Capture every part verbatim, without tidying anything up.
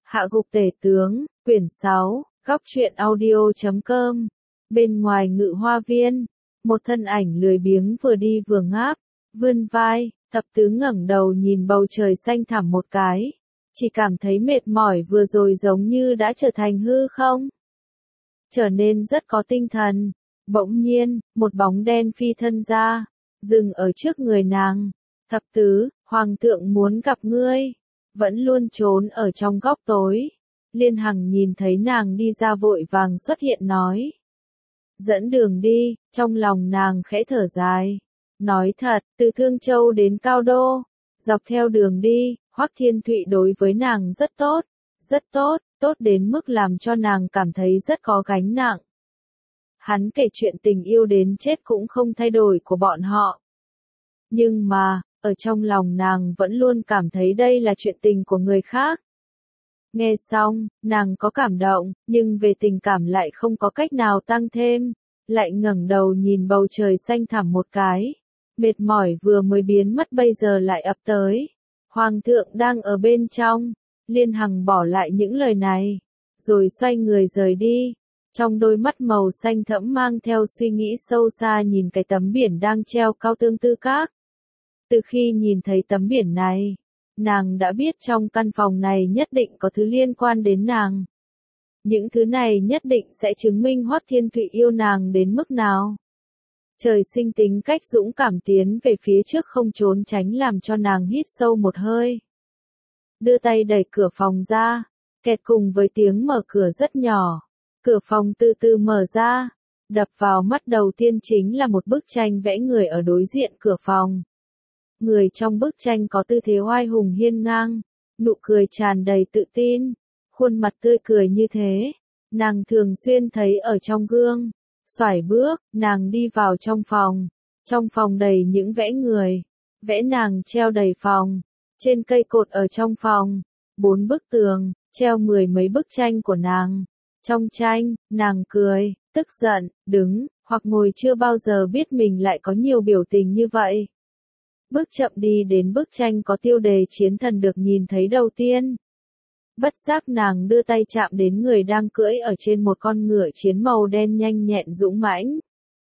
Hạ gục tể tướng, quyển sáu, góc truyện audio chấm com. Bên ngoài ngự hoa viên, một thân ảnh lười biếng vừa đi vừa ngáp, vươn vai, thập tứ ngẩng đầu nhìn bầu trời xanh thẳm một cái, chỉ cảm thấy mệt mỏi vừa rồi giống như đã trở thành hư không. Trở nên rất có tinh thần, bỗng nhiên, một bóng đen phi thân ra, dừng ở trước người nàng. Thập tứ, hoàng thượng muốn gặp ngươi. Vẫn luôn trốn ở trong góc tối. Liên Hằng nhìn thấy nàng đi ra vội vàng xuất hiện nói. Dẫn đường đi, trong lòng nàng khẽ thở dài. Nói thật, từ Thương Châu đến Cao Đô, dọc theo đường đi, Hoắc Thiên Thụy đối với nàng rất tốt, rất tốt, tốt đến mức làm cho nàng cảm thấy rất có gánh nặng. Hắn kể chuyện tình yêu đến chết cũng không thay đổi của bọn họ. Nhưng mà, ở trong lòng nàng vẫn luôn cảm thấy đây là chuyện tình của người khác. Nghe xong, nàng có cảm động, nhưng về tình cảm lại không có cách nào tăng thêm, lại ngẩng đầu nhìn bầu trời xanh thẳm một cái. Mệt mỏi vừa mới biến mất bây giờ lại ập tới. Hoàng thượng đang ở bên trong, Liên Hằng bỏ lại những lời này, rồi xoay người rời đi. Trong đôi mắt màu xanh thẫm mang theo suy nghĩ sâu xa nhìn cái tấm biển đang treo cao Tương Tư Các. Từ khi nhìn thấy tấm biển này, nàng đã biết trong căn phòng này nhất định có thứ liên quan đến nàng. Những thứ này nhất định sẽ chứng minh Hoắc Thiên Thụy yêu nàng đến mức nào. Trời sinh tính cách dũng cảm tiến về phía trước không trốn tránh làm cho nàng hít sâu một hơi. Đưa tay đẩy cửa phòng ra, kẹt cùng với tiếng mở cửa rất nhỏ. Cửa phòng từ từ mở ra, đập vào mắt đầu tiên chính là một bức tranh vẽ người ở đối diện cửa phòng. Người trong bức tranh có tư thế oai hùng hiên ngang, nụ cười tràn đầy tự tin, khuôn mặt tươi cười như thế, nàng thường xuyên thấy ở trong gương. Xoải bước, nàng đi vào trong phòng, trong phòng đầy những vẽ người, vẽ nàng treo đầy phòng, trên cây cột ở trong phòng, bốn bức tường, treo mười mấy bức tranh của nàng. Trong tranh, nàng cười, tức giận, đứng, hoặc ngồi chưa bao giờ biết mình lại có nhiều biểu tình như vậy. Bước chậm đi đến bức tranh có tiêu đề chiến thần được nhìn thấy đầu tiên. Bất giác nàng đưa tay chạm đến người đang cưỡi ở trên một con ngựa chiến màu đen nhanh nhẹn dũng mãnh.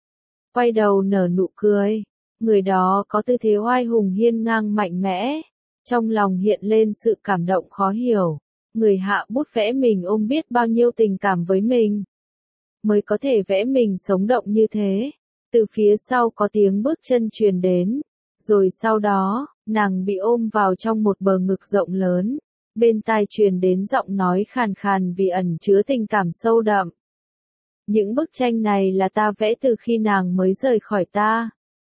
Quay đầu nở nụ cười, người đó có tư thế oai hùng hiên ngang mạnh mẽ, trong lòng hiện lên sự cảm động khó hiểu. Người hạ bút vẽ mình ôm biết bao nhiêu tình cảm với mình, mới có thể vẽ mình sống động như thế. Từ phía sau có tiếng bước chân truyền đến, rồi sau đó, nàng bị ôm vào trong một bờ ngực rộng lớn. Bên tai truyền đến giọng nói khàn khàn vì ẩn chứa tình cảm sâu đậm. Những bức tranh này là ta vẽ từ khi nàng mới rời khỏi ta.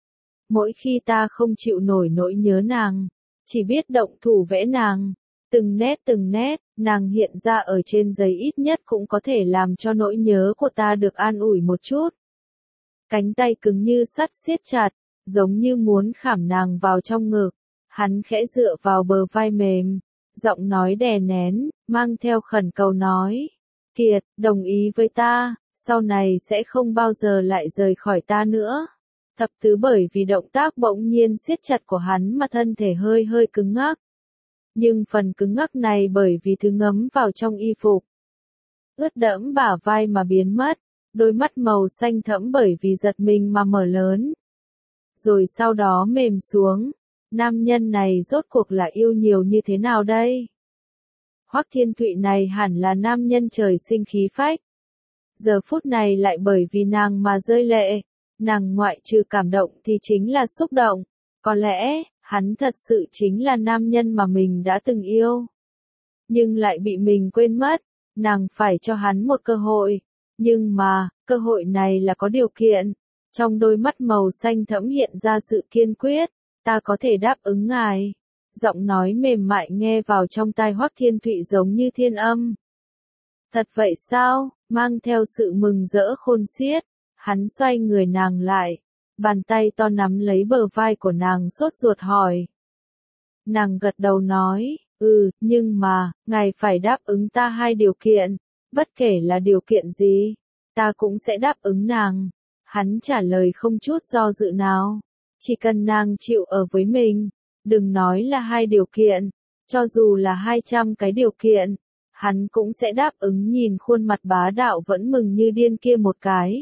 Mỗi khi ta không chịu nổi nỗi nhớ nàng, chỉ biết động thủ vẽ nàng. Từng nét từng nét, nàng hiện ra ở trên giấy ít nhất cũng có thể làm cho nỗi nhớ của ta được an ủi một chút. Cánh tay cứng như sắt siết chặt, giống như muốn khảm nàng vào trong ngực. Hắn khẽ dựa vào bờ vai mềm. Giọng nói đè nén, mang theo khẩn cầu nói. Kiệt, đồng ý với ta, sau này sẽ không bao giờ lại rời khỏi ta nữa. Thập tứ bởi vì động tác bỗng nhiên siết chặt của hắn mà thân thể hơi hơi cứng ngắc. Nhưng phần cứng ngắc này bởi vì thứ ngấm vào trong y phục. Ướt đẫm bả vai mà biến mất, đôi mắt màu xanh thẫm bởi vì giật mình mà mở lớn. Rồi sau đó mềm xuống. Nam nhân này rốt cuộc là yêu nhiều như thế nào đây? Hoắc Thiên Thụy này hẳn là nam nhân trời sinh khí phách. Giờ phút này lại bởi vì nàng mà rơi lệ. Nàng ngoại trừ cảm động thì chính là xúc động. Có lẽ, hắn thật sự chính là nam nhân mà mình đã từng yêu. Nhưng lại bị mình quên mất. Nàng phải cho hắn một cơ hội. Nhưng mà, cơ hội này là có điều kiện. Trong đôi mắt màu xanh thẫm hiện ra sự kiên quyết. Ta có thể đáp ứng ngài. Giọng nói mềm mại nghe vào trong tai Hoắc Thiên Thụy giống như thiên âm. Thật vậy sao? Mang theo sự mừng rỡ khôn xiết. Hắn xoay người nàng lại. Bàn tay to nắm lấy bờ vai của nàng sốt ruột hỏi. Nàng gật đầu nói, ừ, nhưng mà, ngài phải đáp ứng ta hai điều kiện. Bất kể là điều kiện gì, ta cũng sẽ đáp ứng nàng. Hắn trả lời không chút do dự nào. Chỉ cần nàng chịu ở với mình, đừng nói là hai điều kiện, cho dù là hai trăm cái điều kiện, hắn cũng sẽ đáp ứng nhìn khuôn mặt bá đạo vẫn mừng như điên kia một cái.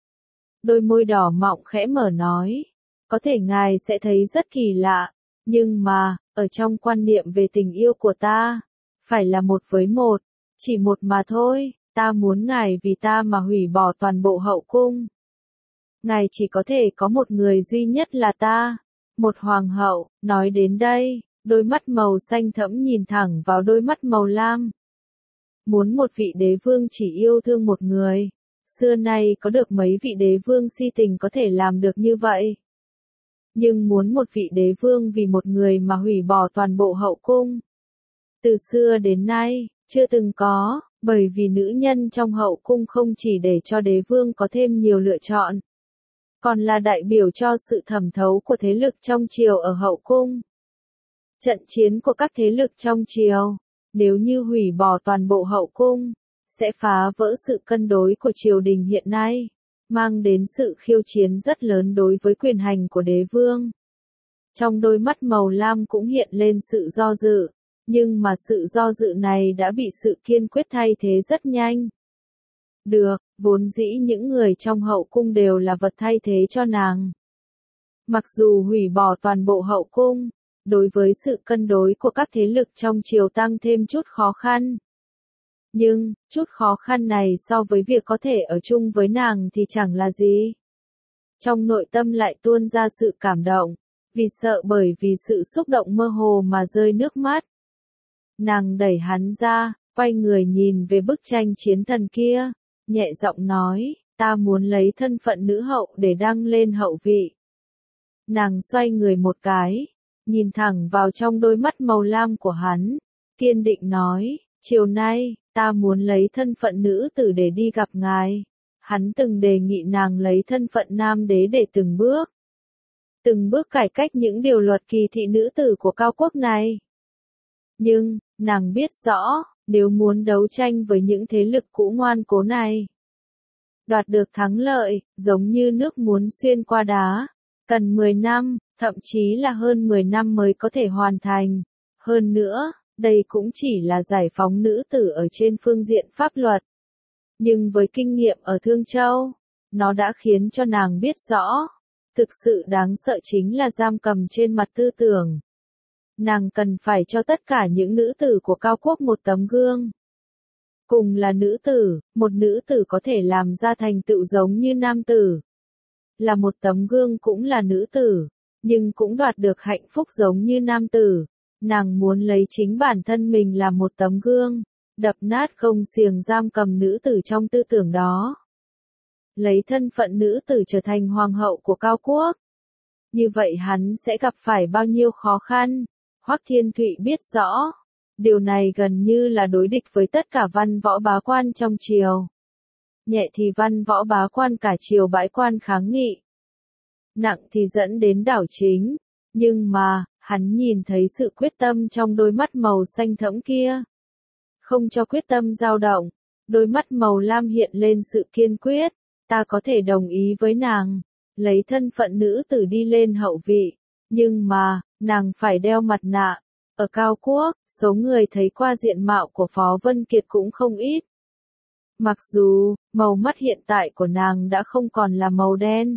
Đôi môi đỏ mọng khẽ mở nói, có thể ngài sẽ thấy rất kỳ lạ, nhưng mà, ở trong quan niệm về tình yêu của ta, phải là một với một, chỉ một mà thôi, ta muốn ngài vì ta mà hủy bỏ toàn bộ hậu cung. Ngài chỉ có thể có một người duy nhất là ta, một hoàng hậu. Nói đến đây, đôi mắt màu xanh thẫm nhìn thẳng vào đôi mắt màu lam. Muốn một vị đế vương chỉ yêu thương một người, xưa nay có được mấy vị đế vương si tình có thể làm được như vậy. Nhưng muốn một vị đế vương vì một người mà hủy bỏ toàn bộ hậu cung, từ xưa đến nay, chưa từng có, bởi vì nữ nhân trong hậu cung không chỉ để cho đế vương có thêm nhiều lựa chọn, còn là đại biểu cho sự thẩm thấu của thế lực trong triều ở hậu cung. Trận chiến của các thế lực trong triều, nếu như hủy bỏ toàn bộ hậu cung, sẽ phá vỡ sự cân đối của triều đình hiện nay, mang đến sự khiêu chiến rất lớn đối với quyền hành của đế vương. Trong đôi mắt màu lam cũng hiện lên sự do dự, nhưng mà sự do dự này đã bị sự kiên quyết thay thế rất nhanh. Được, vốn dĩ những người trong hậu cung đều là vật thay thế cho nàng. Mặc dù hủy bỏ toàn bộ hậu cung, đối với sự cân đối của các thế lực trong triều tăng thêm chút khó khăn. Nhưng, chút khó khăn này so với việc có thể ở chung với nàng thì chẳng là gì. Trong nội tâm lại tuôn ra sự cảm động, vì sợ bởi vì sự xúc động mơ hồ mà rơi nước mắt. Nàng đẩy hắn ra, quay người nhìn về bức tranh chiến thần kia, nhẹ giọng nói, ta muốn lấy thân phận nữ hậu để đăng lên hậu vị. Nàng xoay người một cái, nhìn thẳng vào trong đôi mắt màu lam của hắn, kiên định nói, chiều nay, ta muốn lấy thân phận nữ tử để đi gặp ngài. Hắn từng đề nghị nàng lấy thân phận nam đế để từng bước, từng bước cải cách những điều luật kỳ thị nữ tử của cao quốc này. Nhưng, nàng biết rõ, nếu muốn đấu tranh với những thế lực cũ ngoan cố này, đoạt được thắng lợi, giống như nước muốn xuyên qua đá, cần mười năm, thậm chí là hơn mười năm mới có thể hoàn thành. Hơn nữa, đây cũng chỉ là giải phóng nữ tử ở trên phương diện pháp luật. Nhưng với kinh nghiệm ở Thương Châu, nó đã khiến cho nàng biết rõ, thực sự đáng sợ chính là giam cầm trên mặt tư tưởng. Nàng cần phải cho tất cả những nữ tử của cao quốc một tấm gương. Cùng là nữ tử, một nữ tử có thể làm ra thành tựu giống như nam tử. Là một tấm gương cũng là nữ tử, nhưng cũng đoạt được hạnh phúc giống như nam tử. Nàng muốn lấy chính bản thân mình làm một tấm gương, đập nát gông xiềng giam cầm nữ tử trong tư tưởng đó. Lấy thân phận nữ tử trở thành hoàng hậu của cao quốc. Như vậy hắn sẽ gặp phải bao nhiêu khó khăn. Hoắc Thiên Thụy biết rõ, điều này gần như là đối địch với tất cả văn võ bá quan trong triều. Nhẹ thì văn võ bá quan cả triều bãi quan kháng nghị. Nặng thì dẫn đến đảo chính, nhưng mà, hắn nhìn thấy sự quyết tâm trong đôi mắt màu xanh thẫm kia. Không cho quyết tâm dao động, đôi mắt màu lam hiện lên sự kiên quyết, ta có thể đồng ý với nàng, lấy thân phận nữ tử đi lên hậu vị, nhưng mà, nàng phải đeo mặt nạ. Ở cao quốc, số người thấy qua diện mạo của Phó Vân Kiệt cũng không ít. Mặc dù, màu mắt hiện tại của nàng đã không còn là màu đen.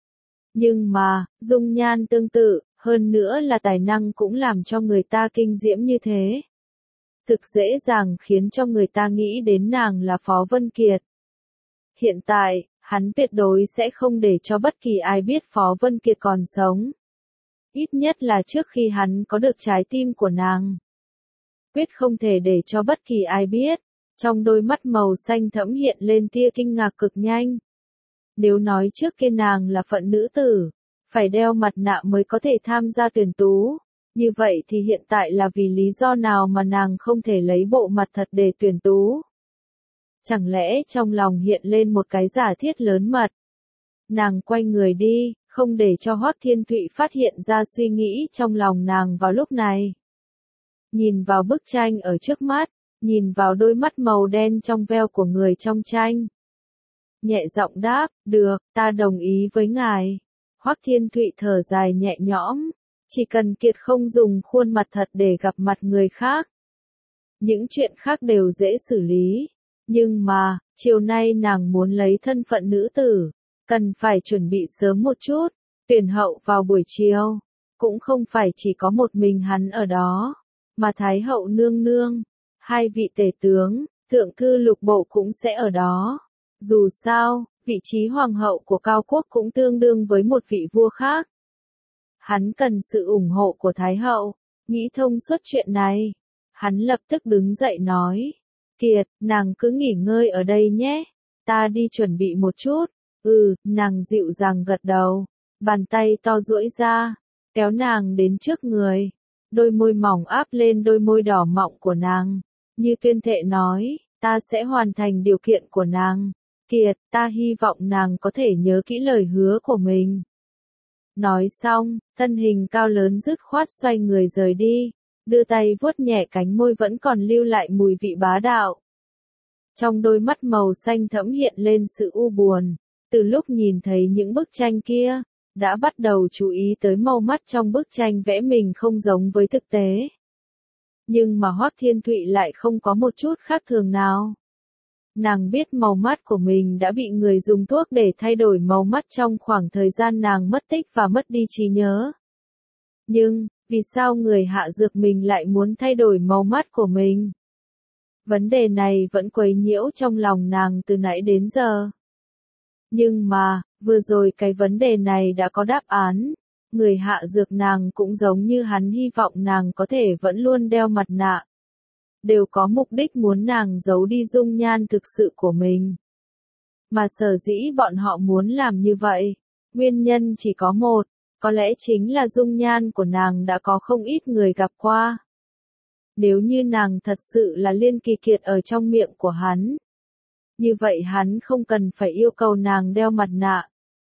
Nhưng mà, dung nhan tương tự, hơn nữa là tài năng cũng làm cho người ta kinh diễm như thế. Thực dễ dàng khiến cho người ta nghĩ đến nàng là Phó Vân Kiệt. Hiện tại, hắn tuyệt đối sẽ không để cho bất kỳ ai biết Phó Vân Kiệt còn sống. Ít nhất là trước khi hắn có được trái tim của nàng. Quyết không thể để cho bất kỳ ai biết. Trong đôi mắt màu xanh thẫm hiện lên tia kinh ngạc cực nhanh. Nếu nói trước kia nàng là phận nữ tử, phải đeo mặt nạ mới có thể tham gia tuyển tú. Như vậy thì hiện tại là vì lý do nào mà nàng không thể lấy bộ mặt thật để tuyển tú? Chẳng lẽ trong lòng hiện lên một cái giả thiết lớn mật? Nàng quay người đi, không để cho Hoắc Thiên Thụy phát hiện ra suy nghĩ trong lòng nàng vào lúc này. Nhìn vào bức tranh ở trước mắt, nhìn vào đôi mắt màu đen trong veo của người trong tranh. Nhẹ giọng đáp, được, ta đồng ý với ngài. Hoắc Thiên Thụy thở dài nhẹ nhõm, chỉ cần Kiệt không dùng khuôn mặt thật để gặp mặt người khác. những chuyện khác đều dễ xử lý. Nhưng mà, chiều nay nàng muốn lấy thân phận nữ tử, cần phải chuẩn bị sớm một chút, tuyển hậu vào buổi chiều, cũng không phải chỉ có một mình hắn ở đó, mà Thái hậu nương nương, hai vị tể tướng, thượng thư lục bộ cũng sẽ ở đó. Dù sao, vị trí hoàng hậu của Cao Quốc cũng tương đương với một vị vua khác. Hắn cần sự ủng hộ của Thái hậu, nghĩ thông suốt chuyện này. Hắn lập tức đứng dậy nói, Kiệt, nàng cứ nghỉ ngơi ở đây nhé, ta đi chuẩn bị một chút. Ừ, nàng dịu dàng gật đầu, bàn tay to duỗi ra, kéo nàng đến trước người, đôi môi mỏng áp lên đôi môi đỏ mọng của nàng, như tuyên thệ nói, ta sẽ hoàn thành điều kiện của nàng. Kiệt, ta hy vọng nàng có thể nhớ kỹ lời hứa của mình. Nói xong, thân hình cao lớn dứt khoát xoay người rời đi, đưa tay vuốt nhẹ cánh môi vẫn còn lưu lại mùi vị bá đạo. Trong đôi mắt màu xanh thẫm hiện lên sự u buồn, từ lúc nhìn thấy những bức tranh kia, đã bắt đầu chú ý tới màu mắt trong bức tranh vẽ mình không giống với thực tế. Nhưng mà Hoắc Thiên Thụy lại không có một chút khác thường nào. Nàng biết màu mắt của mình đã bị người dùng thuốc để thay đổi màu mắt trong khoảng thời gian nàng mất tích và mất đi trí nhớ. Nhưng, vì sao người hạ dược mình lại muốn thay đổi màu mắt của mình? Vấn đề này vẫn quấy nhiễu trong lòng nàng từ nãy đến giờ. Nhưng mà, vừa rồi cái vấn đề này đã có đáp án. Người hạ dược nàng cũng giống như hắn hy vọng nàng có thể vẫn luôn đeo mặt nạ. Đều có mục đích muốn nàng giấu đi dung nhan thực sự của mình. Mà sở dĩ bọn họ muốn làm như vậy, nguyên nhân chỉ có một, có lẽ chính là dung nhan của nàng đã có không ít người gặp qua. Nếu như nàng thật sự là Liên Kỳ Kiệt ở trong miệng của hắn, như vậy hắn không cần phải yêu cầu nàng đeo mặt nạ,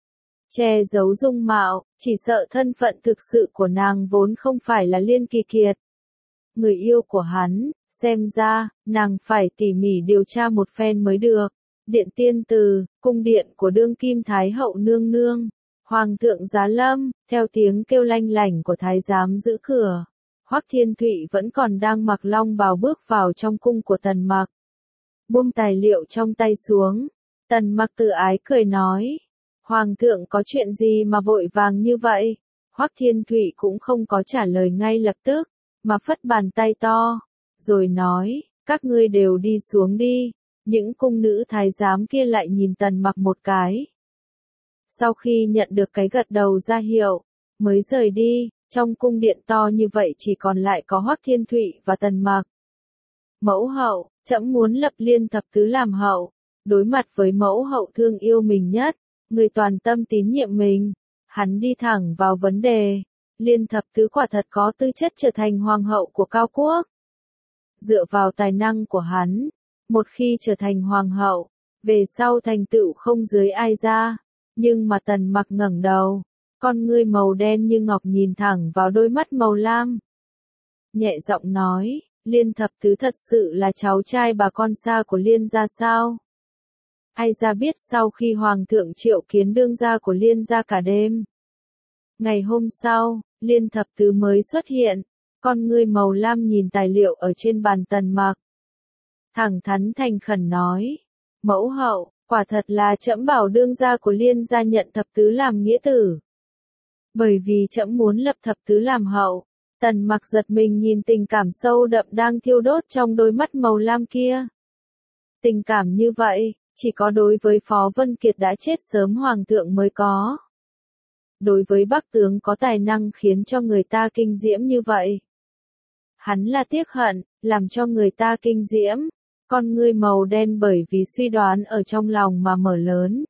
che giấu dung mạo, chỉ sợ thân phận thực sự của nàng vốn không phải là Liên Kỳ Kiệt. Người yêu của hắn, xem ra, nàng phải tỉ mỉ điều tra một phen mới được. Điện Tiên Từ, cung điện của đương kim Thái hậu nương nương, Hoàng thượng giá lâm, theo tiếng kêu lanh lảnh của thái giám giữ cửa. Hoắc Thiên Thụy vẫn còn đang mặc long bào bước vào trong cung của Tần Mặc. Buông tài liệu trong tay xuống, Tần Mặc tự ái cười nói, Hoàng thượng có chuyện gì mà vội vàng như vậy? Hoắc Thiên Thụy cũng không có trả lời ngay lập tức, mà phất bàn tay to, rồi nói, các ngươi đều đi xuống đi. Những cung nữ thái giám kia lại nhìn Tần Mặc một cái. Sau khi nhận được cái gật đầu ra hiệu, mới rời đi, trong cung điện to như vậy chỉ còn lại có Hoắc Thiên Thụy và Tần Mặc. Mẫu hậu, trẫm muốn lập Liên thập tứ làm hậu, đối mặt với mẫu hậu thương yêu mình nhất, người toàn tâm tín nhiệm mình, hắn đi thẳng vào vấn đề, Liên thập tứ quả thật có tư chất trở thành hoàng hậu của Cao Quốc. Dựa vào tài năng của hắn, một khi trở thành hoàng hậu, về sau thành tựu không dưới ai ra, nhưng mà Tần Mặc ngẩng đầu, con ngươi màu đen như ngọc nhìn thẳng vào đôi mắt màu lam. Nhẹ giọng nói, Liên thập tứ thật sự là cháu trai bà con xa của Liên gia sao? Ai ra biết sau khi Hoàng thượng triệu kiến đương gia của Liên gia cả đêm. Ngày hôm sau, Liên thập tứ mới xuất hiện, con ngươi màu lam nhìn tài liệu ở trên bàn Tần Mặc. Thẳng thắn thành khẩn nói, mẫu hậu, quả thật là trẫm bảo đương gia của Liên gia nhận thập tứ làm nghĩa tử. Bởi vì trẫm muốn lập thập tứ làm hậu. Tần Mặc giật mình nhìn tình cảm sâu đậm đang thiêu đốt trong đôi mắt màu lam kia. Tình cảm như vậy, chỉ có đối với Phó Vân Kiệt đã chết sớm hoàng thượng mới có. Đối với Bắc tướng có tài năng khiến cho người ta kinh diễm như vậy. Hắn là tiếc hận, làm cho người ta kinh diễm, con ngươi màu đen bởi vì suy đoán ở trong lòng mà mở lớn.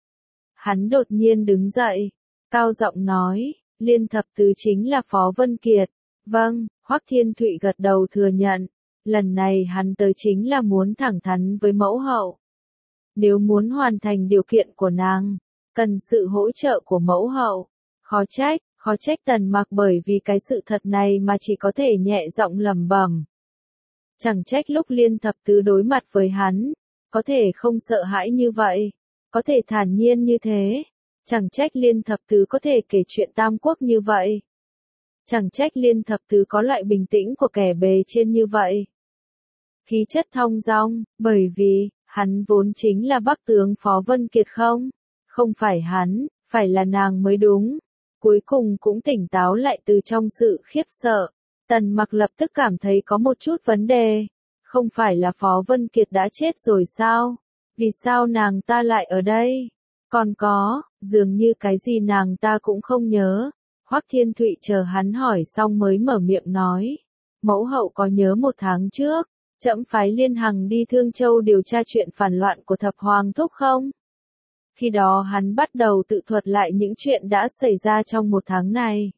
Hắn đột nhiên đứng dậy, cao giọng nói, Liên thập tứ chính là Phó Vân Kiệt. Vâng, Hoắc Thiên Thụy gật đầu thừa nhận, lần này hắn tới chính là muốn thẳng thắn với mẫu hậu. Nếu muốn hoàn thành điều kiện của nàng, cần sự hỗ trợ của mẫu hậu. Khó trách, khó trách Tần Mặc bởi vì cái sự thật này mà chỉ có thể nhẹ giọng lẩm bẩm. Chẳng trách lúc Liên thập tứ đối mặt với hắn, có thể không sợ hãi như vậy, có thể thản nhiên như thế. Chẳng trách Liên thập tứ có thể kể chuyện Tam Quốc như vậy. Chẳng trách Liên thập tứ có loại bình tĩnh của kẻ bề trên như vậy. khí chất thong dong, bởi vì, hắn vốn chính là Bắc tướng Phó Vân Kiệt không? Không phải hắn, phải là nàng mới đúng. Cuối cùng cũng tỉnh táo lại từ trong sự khiếp sợ. Tần Mặc lập tức cảm thấy có một chút vấn đề. Không phải là Phó Vân Kiệt đã chết rồi sao? Vì sao nàng ta lại ở đây? Còn có, dường như cái gì nàng ta cũng không nhớ. Hoắc Thiên Thụy chờ hắn hỏi xong mới mở miệng nói. Mẫu hậu có nhớ một tháng trước, trẫm phái Liên Hằng đi Thương Châu điều tra chuyện phản loạn của Thập Hoàng Thúc không? Khi đó hắn bắt đầu tự thuật lại những chuyện đã xảy ra trong một tháng này.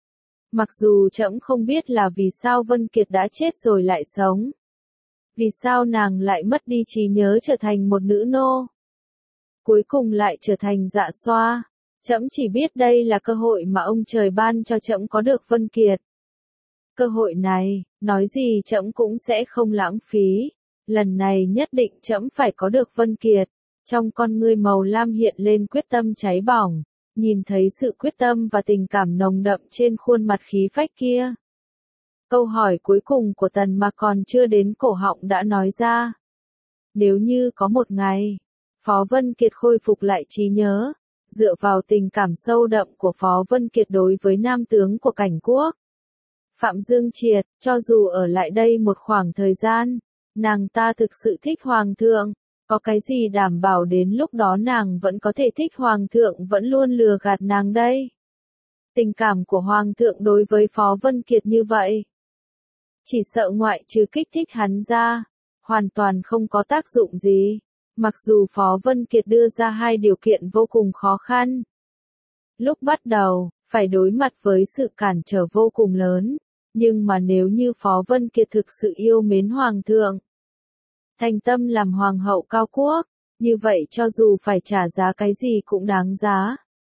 Mặc dù trẫm không biết là vì sao Vân Kiệt đã chết rồi lại sống. Vì sao nàng lại mất đi trí nhớ trở thành một nữ nô. Cuối cùng lại trở thành dạ xoa. Trẫm chỉ biết đây là cơ hội mà ông trời ban cho trẫm có được Vân Kiệt. Cơ hội này, nói gì trẫm cũng sẽ không lãng phí. Lần này nhất định trẫm phải có được Vân Kiệt. Trong con ngươi màu lam hiện lên quyết tâm cháy bỏng. Nhìn thấy sự quyết tâm và tình cảm nồng đậm trên khuôn mặt khí phách kia. Câu hỏi cuối cùng của Tần Mặc còn chưa đến cổ họng đã nói ra. Nếu như có một ngày, Phó Vân Kiệt khôi phục lại trí nhớ, dựa vào tình cảm sâu đậm của Phó Vân Kiệt đối với nam tướng của Cảnh Quốc. Phạm Dương Triệt, cho dù ở lại đây một khoảng thời gian, nàng ta thực sự thích Hoàng thượng, có cái gì đảm bảo đến lúc đó nàng vẫn có thể thích Hoàng thượng vẫn luôn lừa gạt nàng đây. Tình cảm của Hoàng thượng đối với Phó Vân Kiệt như vậy. Chỉ sợ ngoại trừ kích thích hắn ra, hoàn toàn không có tác dụng gì. Mặc dù Phó Vân Kiệt đưa ra hai điều kiện vô cùng khó khăn. Lúc bắt đầu, phải đối mặt với sự cản trở vô cùng lớn. Nhưng mà nếu như Phó Vân Kiệt thực sự yêu mến Hoàng thượng, thành tâm làm Hoàng hậu Cao Quốc, như vậy cho dù phải trả giá cái gì cũng đáng giá.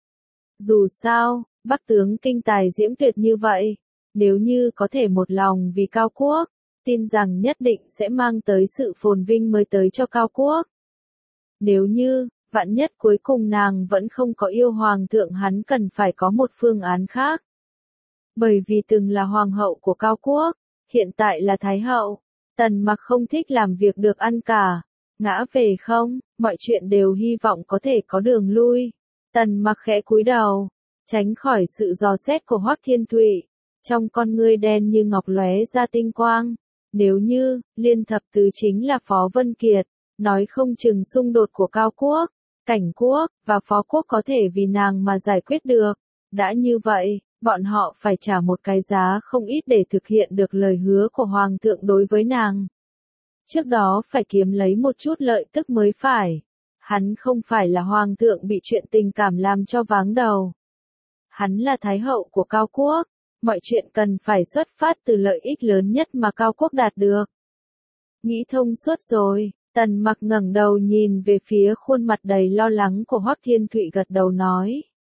Dù sao, Bắc tướng kinh tài diễm tuyệt như vậy, nếu như có thể một lòng vì Cao Quốc, tin rằng nhất định sẽ mang tới sự phồn vinh mới tới cho Cao Quốc. Nếu như, vạn nhất cuối cùng nàng vẫn không có yêu Hoàng thượng hắn cần phải có một phương án khác. Bởi vì từng là Hoàng hậu của Cao Quốc, hiện tại là Thái hậu, Tần Mặc không thích làm việc được ăn cả, ngã về không, mọi chuyện đều hy vọng có thể có đường lui. Tần Mặc khẽ cúi đầu, tránh khỏi sự dò xét của Hoắc Thiên Thụy, trong con ngươi đen như ngọc lóe ra tinh quang. Nếu như, Liên Thập Tứ chính là Phó Vân Kiệt, nói không chừng xung đột của Cao Quốc, Cảnh Quốc, và Phó Quốc có thể vì nàng mà giải quyết được. Đã như vậy, bọn họ phải trả một cái giá không ít để thực hiện được lời hứa của Hoàng thượng đối với nàng. Trước đó phải kiếm lấy một chút lợi tức mới phải. Hắn không phải là Hoàng thượng bị chuyện tình cảm làm cho váng đầu. Hắn là Thái hậu của Cao Quốc, mọi chuyện cần phải xuất phát từ lợi ích lớn nhất mà Cao Quốc đạt được. Nghĩ thông suốt rồi, Tần Mặc ngẩng đầu nhìn về phía khuôn mặt đầy lo lắng của Hoắc Thiên Thụy gật đầu nói.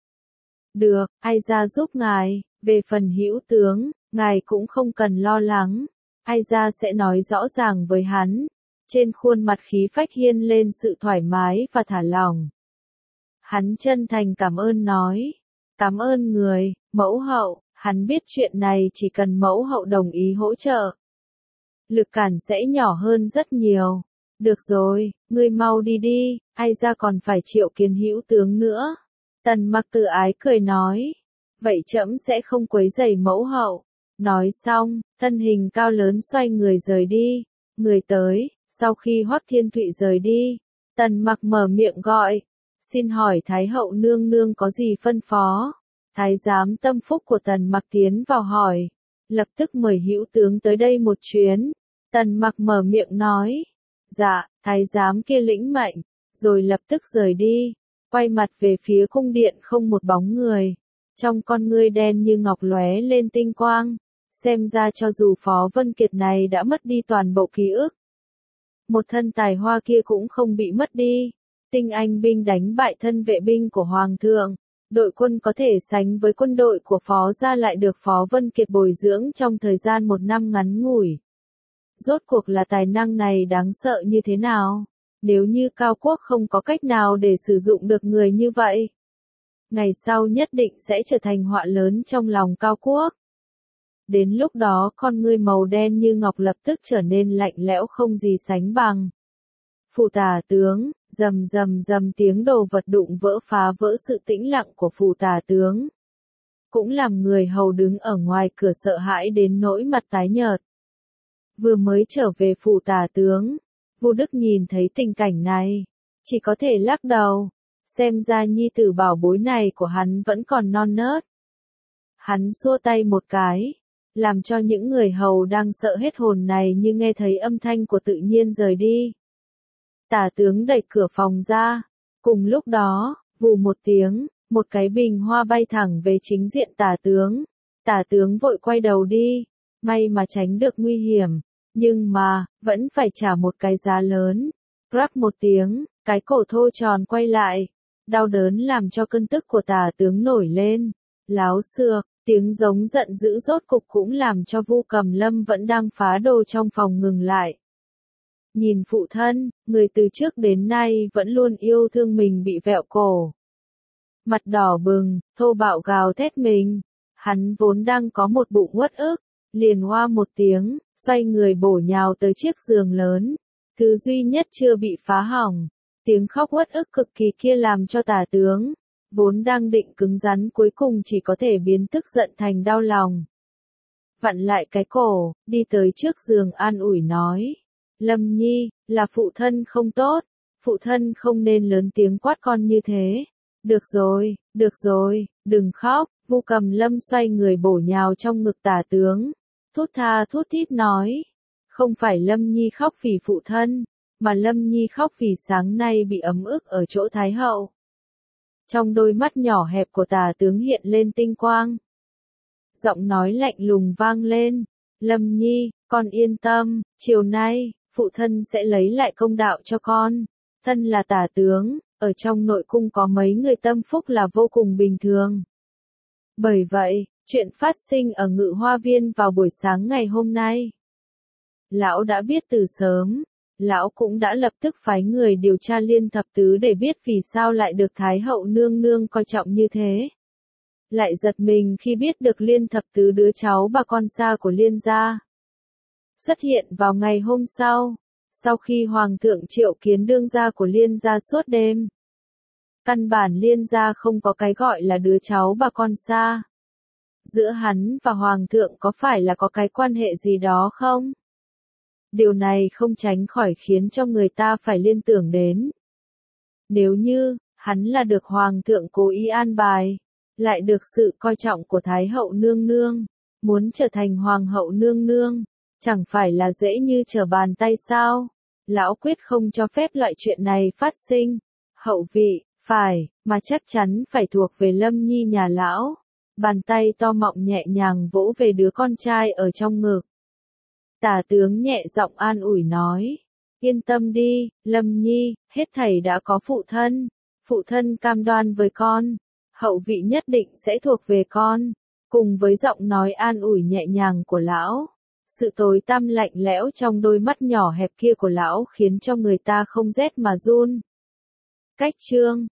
Được, ai ra giúp ngài, về phần hữu tướng, ngài cũng không cần lo lắng, ai ra sẽ nói rõ ràng với hắn. Trên khuôn mặt khí phách hiên lên sự thoải mái và thả lỏng. Hắn chân thành cảm ơn nói, cảm ơn người, mẫu hậu, hắn biết chuyện này chỉ cần mẫu hậu đồng ý hỗ trợ. Lực cản sẽ nhỏ hơn rất nhiều. Được rồi, ngươi mau đi đi, ai ra còn phải triệu kiến hữu tướng nữa. Tần Mặc tự ái cười nói, vậy trẫm sẽ không quấy rầy mẫu hậu. Nói xong, thân hình cao lớn xoay người rời đi. Người tới, sau khi Hoắc Thiên Thụy rời đi, Tần Mặc mở miệng gọi, xin hỏi Thái hậu nương nương có gì phân phó. Thái giám tâm phúc của Tần Mặc tiến vào hỏi, lập tức mời hữu tướng tới đây một chuyến. Tần Mặc mở miệng nói, dạ, thái giám kia lĩnh mệnh, rồi lập tức rời đi, quay mặt về phía cung điện không một bóng người. Trong con ngươi đen như ngọc lóe lên tinh quang, xem ra cho dù Phó Vân Kiệt này đã mất đi toàn bộ ký ức, một thân tài hoa kia cũng không bị mất đi. Tinh anh binh đánh bại thân vệ binh của Hoàng thượng, đội quân có thể sánh với quân đội của Phó gia lại được Phó Vân Kiệt bồi dưỡng trong thời gian một năm ngắn ngủi. Rốt cuộc là tài năng này đáng sợ như thế nào? Nếu như Cao Quốc không có cách nào để sử dụng được người như vậy, ngày sau nhất định sẽ trở thành họa lớn trong lòng Cao Quốc. Đến lúc đó con ngươi màu đen như ngọc lập tức trở nên lạnh lẽo không gì sánh bằng. Phụ tả tướng, rầm rầm rầm tiếng đồ vật đụng vỡ phá vỡ sự tĩnh lặng của phụ tả tướng. Cũng làm người hầu đứng ở ngoài cửa sợ hãi đến nỗi mặt tái nhợt. Vừa mới trở về phụ tả tướng, Vu Đức nhìn thấy tình cảnh này, chỉ có thể lắc đầu, xem ra nhi tử bảo bối này của hắn vẫn còn non nớt. Hắn xua tay một cái, làm cho những người hầu đang sợ hết hồn này như nghe thấy âm thanh của tự nhiên rời đi. Tả tướng đẩy cửa phòng ra, cùng lúc đó, vù một tiếng, một cái bình hoa bay thẳng về chính diện tả tướng. Tả tướng vội quay đầu đi, may mà tránh được nguy hiểm, nhưng mà, vẫn phải trả một cái giá lớn. Rắc một tiếng, cái cổ thô tròn quay lại, đau đớn làm cho cơn tức của tả tướng nổi lên. Láo xược, tiếng giống giận dữ rốt cục cũng làm cho Vu Cầm Lâm vẫn đang phá đồ trong phòng ngừng lại. Nhìn phụ thân, người từ trước đến nay vẫn luôn yêu thương mình bị vẹo cổ. Mặt đỏ bừng, thô bạo gào thét mình. Hắn vốn đang có một bụng uất ức, liền hoa một tiếng, xoay người bổ nhào tới chiếc giường lớn. Thứ duy nhất chưa bị phá hỏng. Tiếng khóc uất ức cực kỳ kia làm cho tả tướng, vốn đang định cứng rắn cuối cùng chỉ có thể biến tức giận thành đau lòng. Vặn lại cái cổ, đi tới trước giường an ủi nói. Lâm Nhi, là phụ thân không tốt, phụ thân không nên lớn tiếng quát con như thế. Được rồi, được rồi, đừng khóc. Vu Cầm Lâm xoay người bổ nhào trong ngực tả tướng, thút tha thút thít nói. Không phải Lâm Nhi khóc vì phụ thân, mà Lâm Nhi khóc vì sáng nay bị ấm ức ở chỗ Thái Hậu. Trong đôi mắt nhỏ hẹp của tả tướng hiện lên tinh quang. Giọng nói lạnh lùng vang lên. Lâm Nhi, con yên tâm, chiều nay, phụ thân sẽ lấy lại công đạo cho con. Thân là tả tướng, ở trong nội cung có mấy người tâm phúc là vô cùng bình thường. Bởi vậy, chuyện phát sinh ở Ngự Hoa Viên vào buổi sáng ngày hôm nay, lão đã biết từ sớm. Lão cũng đã lập tức phái người điều tra Liên Thập Tứ để biết vì sao lại được Thái Hậu nương nương coi trọng như thế. Lại giật mình khi biết được Liên Thập Tứ đứa cháu bà con xa của Liên gia xuất hiện vào ngày hôm sau, sau khi Hoàng thượng triệu kiến đương gia của Liên gia suốt đêm. Căn bản Liên gia không có cái gọi là đứa cháu bà con xa. Giữa hắn và Hoàng thượng có phải là có cái quan hệ gì đó không? Điều này không tránh khỏi khiến cho người ta phải liên tưởng đến. Nếu như, hắn là được Hoàng thượng cố ý an bài, lại được sự coi trọng của Thái Hậu nương nương, muốn trở thành Hoàng hậu nương nương, chẳng phải là dễ như trở bàn tay sao? Lão quyết không cho phép loại chuyện này phát sinh. Hậu vị, phải, mà chắc chắn phải thuộc về Lâm Nhi nhà lão. Bàn tay to mọng nhẹ nhàng vỗ về đứa con trai ở trong ngực. Tả tướng nhẹ giọng an ủi nói. Yên tâm đi, Lâm Nhi, hết thảy đã có phụ thân. Phụ thân cam đoan với con. Hậu vị nhất định sẽ thuộc về con. Cùng với giọng nói an ủi nhẹ nhàng của lão, sự tối tăm lạnh lẽo trong đôi mắt nhỏ hẹp kia của lão khiến cho người ta không rét mà run. Cách chương